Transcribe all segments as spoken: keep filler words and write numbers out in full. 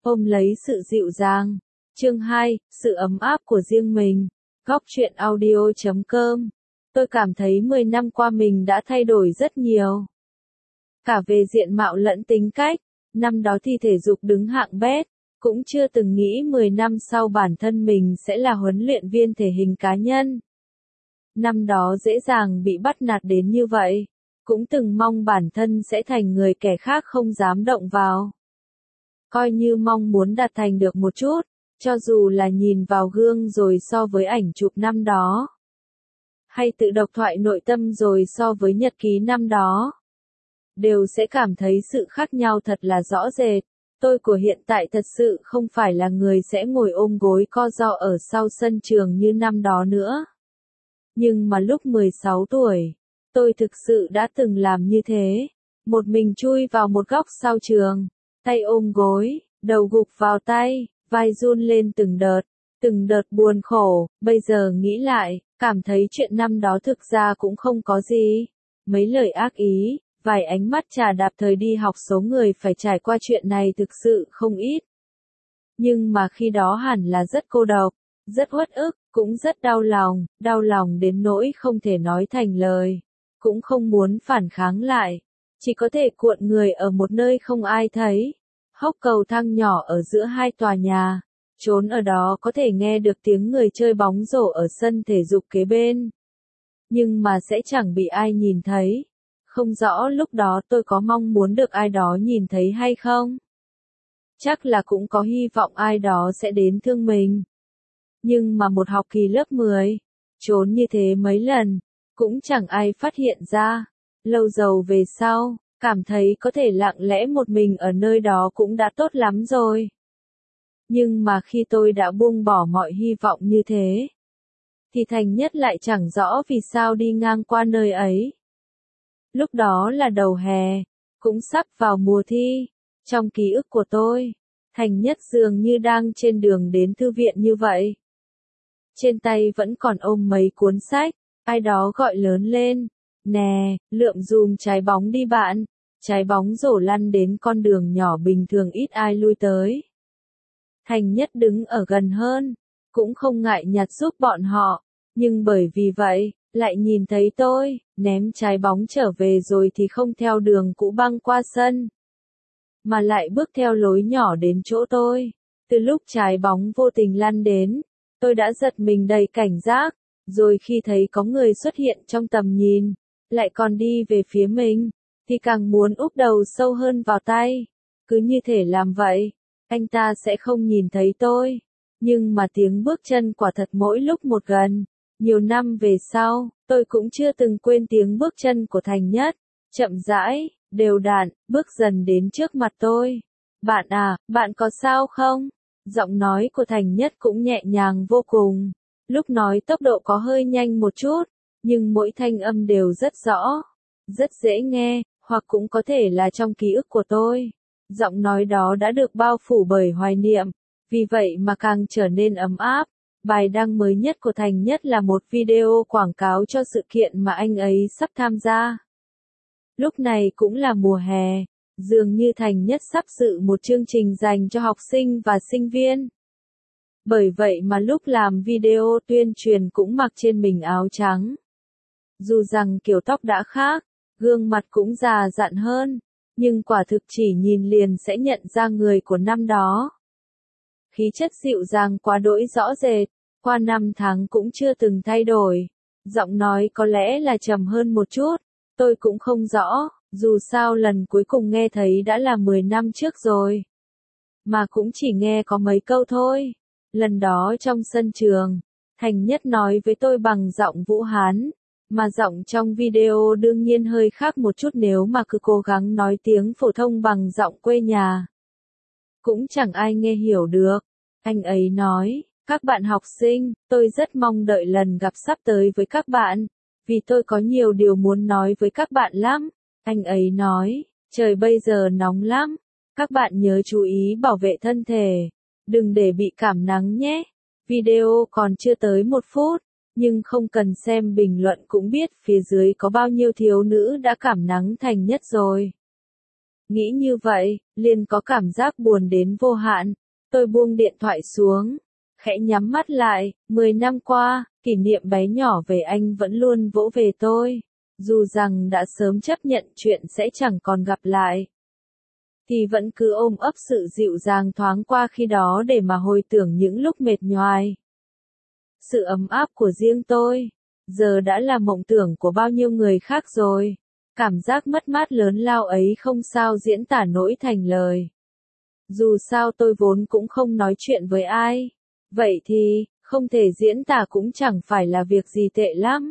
ôm lấy sự dịu dàng. Chương hai, sự ấm áp của riêng mình. Góc truyện audio chấm com. Tôi cảm thấy mười năm qua mình đã thay đổi rất nhiều. Cả về diện mạo lẫn tính cách, năm đó thi thể dục đứng hạng bét, cũng chưa từng nghĩ mười năm sau bản thân mình sẽ là huấn luyện viên thể hình cá nhân. Năm đó dễ dàng bị bắt nạt đến như vậy, cũng từng mong bản thân sẽ thành người kẻ khác không dám động vào. Coi như mong muốn đạt thành được một chút, cho dù là nhìn vào gương rồi so với ảnh chụp năm đó, hay tự độc thoại nội tâm rồi so với nhật ký năm đó, đều sẽ cảm thấy sự khác nhau thật là rõ rệt. Tôi của hiện tại thật sự không phải là người sẽ ngồi ôm gối co ro ở sau sân trường như năm đó nữa. Nhưng mà lúc mười sáu tuổi, tôi thực sự đã từng làm như thế. Một mình chui vào một góc sau trường, tay ôm gối, đầu gục vào tay, vai run lên từng đợt, từng đợt buồn khổ. Bây giờ nghĩ lại, cảm thấy chuyện năm đó thực ra cũng không có gì. Mấy lời ác ý, vài ánh mắt chà đạp thời đi học, số người phải trải qua chuyện này thực sự không ít. Nhưng mà khi đó hẳn là rất cô độc, rất uất ức, cũng rất đau lòng, đau lòng đến nỗi không thể nói thành lời, cũng không muốn phản kháng lại, chỉ có thể cuộn người ở một nơi không ai thấy, hốc cầu thang nhỏ ở giữa hai tòa nhà, trốn ở đó có thể nghe được tiếng người chơi bóng rổ ở sân thể dục kế bên. Nhưng mà sẽ chẳng bị ai nhìn thấy. Không rõ lúc đó tôi có mong muốn được ai đó nhìn thấy hay không. Chắc là cũng có hy vọng ai đó sẽ đến thương mình. Nhưng mà một học kỳ lớp mười, trốn như thế mấy lần, cũng chẳng ai phát hiện ra. Lâu dầu về sau, cảm thấy có thể lặng lẽ một mình ở nơi đó cũng đã tốt lắm rồi. Nhưng mà khi tôi đã buông bỏ mọi hy vọng như thế, thì Thành Nhất lại chẳng rõ vì sao đi ngang qua nơi ấy. Lúc đó là đầu hè, cũng sắp vào mùa thi. Trong ký ức của tôi, Thành Nhất dường như đang trên đường đến thư viện như vậy. Trên tay vẫn còn ôm mấy cuốn sách, ai đó gọi lớn lên, nè, lượm dùm trái bóng đi bạn. Trái bóng rổ lăn đến con đường nhỏ bình thường ít ai lui tới. Thành Nhất đứng ở gần hơn, cũng không ngại nhặt giúp bọn họ, nhưng bởi vì vậy, lại nhìn thấy tôi, ném trái bóng trở về rồi thì không theo đường cũ băng qua sân, mà lại bước theo lối nhỏ đến chỗ tôi. Từ lúc trái bóng vô tình lăn đến, tôi đã giật mình đầy cảnh giác, rồi khi thấy có người xuất hiện trong tầm nhìn, lại còn đi về phía mình, thì càng muốn úp đầu sâu hơn vào tay. Cứ như thể làm vậy, anh ta sẽ không nhìn thấy tôi. Nhưng mà tiếng bước chân quả thật mỗi lúc một gần. Nhiều năm về sau, tôi cũng chưa từng quên tiếng bước chân của Thành Nhất. Chậm rãi, đều đặn, bước dần đến trước mặt tôi. Bạn à, bạn có sao không? Giọng nói của Thành Nhất cũng nhẹ nhàng vô cùng. Lúc nói tốc độ có hơi nhanh một chút, nhưng mỗi thanh âm đều rất rõ, rất dễ nghe, hoặc cũng có thể là trong ký ức của tôi. Giọng nói đó đã được bao phủ bởi hoài niệm, vì vậy mà càng trở nên ấm áp. Bài đăng mới nhất của Thành Nhất là một video quảng cáo cho sự kiện mà anh ấy sắp tham gia. Lúc này cũng là mùa hè, dường như Thành Nhất sắp dự một chương trình dành cho học sinh và sinh viên. Bởi vậy mà lúc làm video tuyên truyền cũng mặc trên mình áo trắng. Dù rằng kiểu tóc đã khác, gương mặt cũng già dặn hơn, nhưng quả thực chỉ nhìn liền sẽ nhận ra người của năm đó. Khí chất dịu dàng quá đỗi rõ rệt, qua năm tháng cũng chưa từng thay đổi. Giọng nói có lẽ là trầm hơn một chút, tôi cũng không rõ, dù sao lần cuối cùng nghe thấy đã là mười năm trước rồi. Mà cũng chỉ nghe có mấy câu thôi. Lần đó trong sân trường, Thành Nhất nói với tôi bằng giọng Vũ Hán, mà giọng trong video đương nhiên hơi khác một chút nếu mà cứ cố gắng nói tiếng phổ thông bằng giọng quê nhà. Cũng chẳng ai nghe hiểu được. Anh ấy nói, các bạn học sinh, tôi rất mong đợi lần gặp sắp tới với các bạn, vì tôi có nhiều điều muốn nói với các bạn lắm. Anh ấy nói, trời bây giờ nóng lắm, các bạn nhớ chú ý bảo vệ thân thể, đừng để bị cảm nắng nhé. Video còn chưa tới một phút, nhưng không cần xem bình luận cũng biết phía dưới có bao nhiêu thiếu nữ đã cảm nắng Thành Nhất rồi. Nghĩ như vậy, liền có cảm giác buồn đến vô hạn. Tôi buông điện thoại xuống, khẽ nhắm mắt lại, mười năm qua, kỷ niệm bé nhỏ về anh vẫn luôn vỗ về tôi. Dù rằng đã sớm chấp nhận chuyện sẽ chẳng còn gặp lại, thì vẫn cứ ôm ấp sự dịu dàng thoáng qua khi đó để mà hồi tưởng những lúc mệt nhoài. Sự ấm áp của riêng tôi, giờ đã là mộng tưởng của bao nhiêu người khác rồi. Cảm giác mất mát lớn lao ấy không sao diễn tả nổi thành lời. Dù sao tôi vốn cũng không nói chuyện với ai. Vậy thì, không thể diễn tả cũng chẳng phải là việc gì tệ lắm.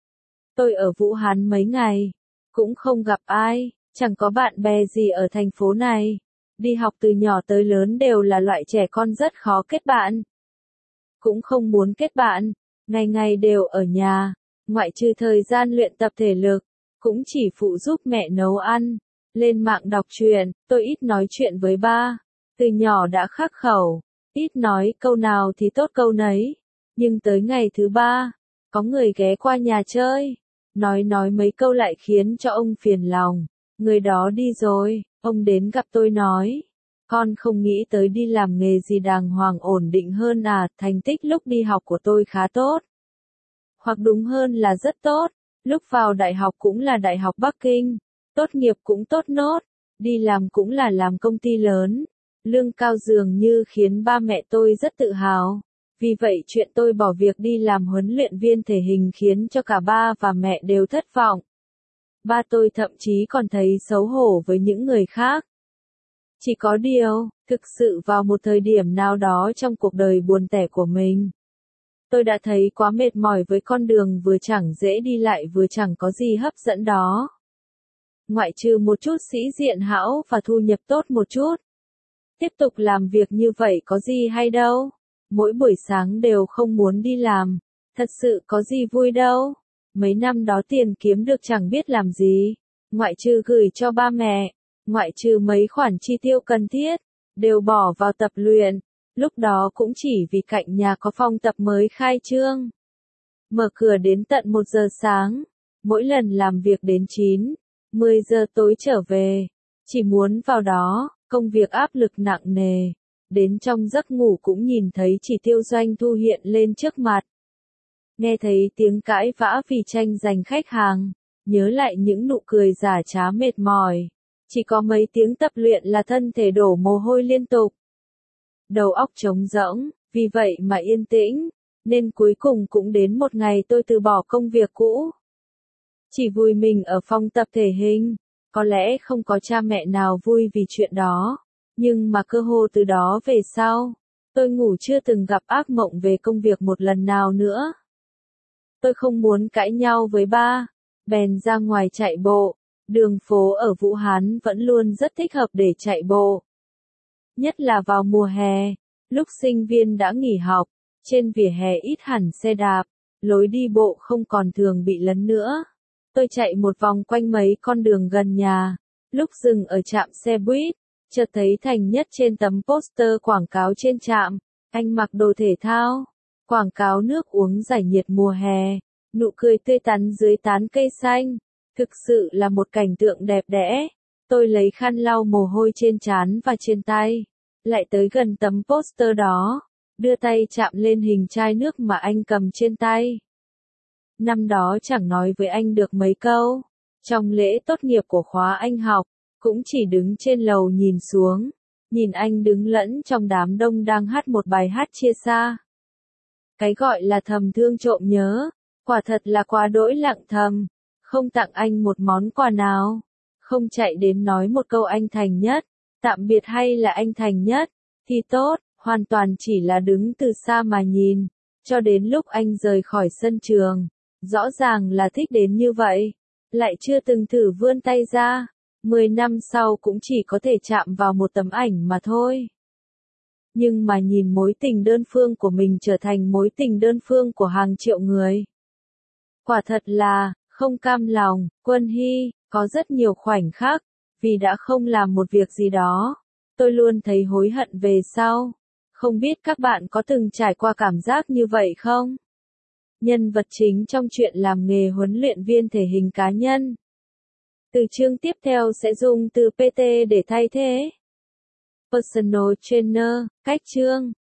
Tôi ở Vũ Hán mấy ngày, cũng không gặp ai, chẳng có bạn bè gì ở thành phố này. Đi học từ nhỏ tới lớn đều là loại trẻ con rất khó kết bạn. Cũng không muốn kết bạn, ngày ngày đều ở nhà, ngoại trừ thời gian luyện tập thể lực, cũng chỉ phụ giúp mẹ nấu ăn, lên mạng đọc truyện. Tôi ít nói chuyện với ba, từ nhỏ đã khắc khẩu, ít nói câu nào thì tốt câu nấy, nhưng tới ngày thứ ba, có người ghé qua nhà chơi, nói nói mấy câu lại khiến cho ông phiền lòng, người đó đi rồi, ông đến gặp tôi nói, con không nghĩ tới đi làm nghề gì đàng hoàng ổn định hơn à, thành tích lúc đi học của tôi khá tốt, hoặc đúng hơn là rất tốt. Lúc vào đại học cũng là Đại học Bắc Kinh, tốt nghiệp cũng tốt nốt, đi làm cũng là làm công ty lớn, lương cao dường như khiến ba mẹ tôi rất tự hào. Vì vậy chuyện tôi bỏ việc đi làm huấn luyện viên thể hình khiến cho cả ba và mẹ đều thất vọng. Ba tôi thậm chí còn thấy xấu hổ với những người khác. Chỉ có điều, thực sự vào một thời điểm nào đó trong cuộc đời buồn tẻ của mình, tôi đã thấy quá mệt mỏi với con đường vừa chẳng dễ đi lại vừa chẳng có gì hấp dẫn đó. Ngoại trừ một chút sĩ diện hão và thu nhập tốt một chút. Tiếp tục làm việc như vậy có gì hay đâu. Mỗi buổi sáng đều không muốn đi làm. Thật sự có gì vui đâu. Mấy năm đó tiền kiếm được chẳng biết làm gì. Ngoại trừ gửi cho ba mẹ. Ngoại trừ mấy khoản chi tiêu cần thiết. Đều bỏ vào tập luyện. Lúc đó cũng chỉ vì cạnh nhà có phòng tập mới khai trương. Mở cửa đến tận một giờ sáng. Mỗi lần làm việc đến chín, mười giờ tối trở về. Chỉ muốn vào đó, công việc áp lực nặng nề. Đến trong giấc ngủ cũng nhìn thấy chỉ tiêu doanh thu hiện lên trước mặt. Nghe thấy tiếng cãi vã vì tranh giành khách hàng. Nhớ lại những nụ cười giả trá mệt mỏi. Chỉ có mấy tiếng tập luyện là thân thể đổ mồ hôi liên tục. Đầu óc trống rỗng, vì vậy mà yên tĩnh, nên cuối cùng cũng đến một ngày tôi từ bỏ công việc cũ. Chỉ vui mình ở phòng tập thể hình, có lẽ không có cha mẹ nào vui vì chuyện đó, nhưng mà cơ hồ từ đó về sau, tôi ngủ chưa từng gặp ác mộng về công việc một lần nào nữa. Tôi không muốn cãi nhau với ba, bèn ra ngoài chạy bộ, đường phố ở Vũ Hán vẫn luôn rất thích hợp để chạy bộ. Nhất là vào mùa hè, lúc sinh viên đã nghỉ học, trên vỉa hè ít hẳn xe đạp, lối đi bộ không còn thường bị lấn nữa. Tôi chạy một vòng quanh mấy con đường gần nhà, lúc dừng ở trạm xe buýt, chợt thấy Thành Nhất trên tấm poster quảng cáo trên trạm, anh mặc đồ thể thao, quảng cáo nước uống giải nhiệt mùa hè, nụ cười tươi tắn dưới tán cây xanh, thực sự là một cảnh tượng đẹp đẽ. Tôi lấy khăn lau mồ hôi trên trán và trên tay, lại tới gần tấm poster đó, đưa tay chạm lên hình chai nước mà anh cầm trên tay. Năm đó chẳng nói với anh được mấy câu, trong lễ tốt nghiệp của khóa anh học, cũng chỉ đứng trên lầu nhìn xuống, nhìn anh đứng lẫn trong đám đông đang hát một bài hát chia xa. Cái gọi là thầm thương trộm nhớ, quả thật là quá đỗi lặng thầm, không tặng anh một món quà nào. Không chạy đến nói một câu anh Thành Nhất, tạm biệt hay là anh Thành Nhất, thì tốt, hoàn toàn chỉ là đứng từ xa mà nhìn, cho đến lúc anh rời khỏi sân trường, rõ ràng là thích đến như vậy, lại chưa từng thử vươn tay ra, mười năm sau cũng chỉ có thể chạm vào một tấm ảnh mà thôi. Nhưng mà nhìn mối tình đơn phương của mình trở thành mối tình đơn phương của hàng triệu người. Quả thật là, không cam lòng, Quân Hy. Có rất nhiều khoảnh khắc, vì đã không làm một việc gì đó, tôi luôn thấy hối hận về sau. Không biết các bạn có từng trải qua cảm giác như vậy không? Nhân vật chính trong chuyện làm nghề huấn luyện viên thể hình cá nhân. Từ chương tiếp theo sẽ dùng từ pê tê để thay thế. Personal trainer, cách chương.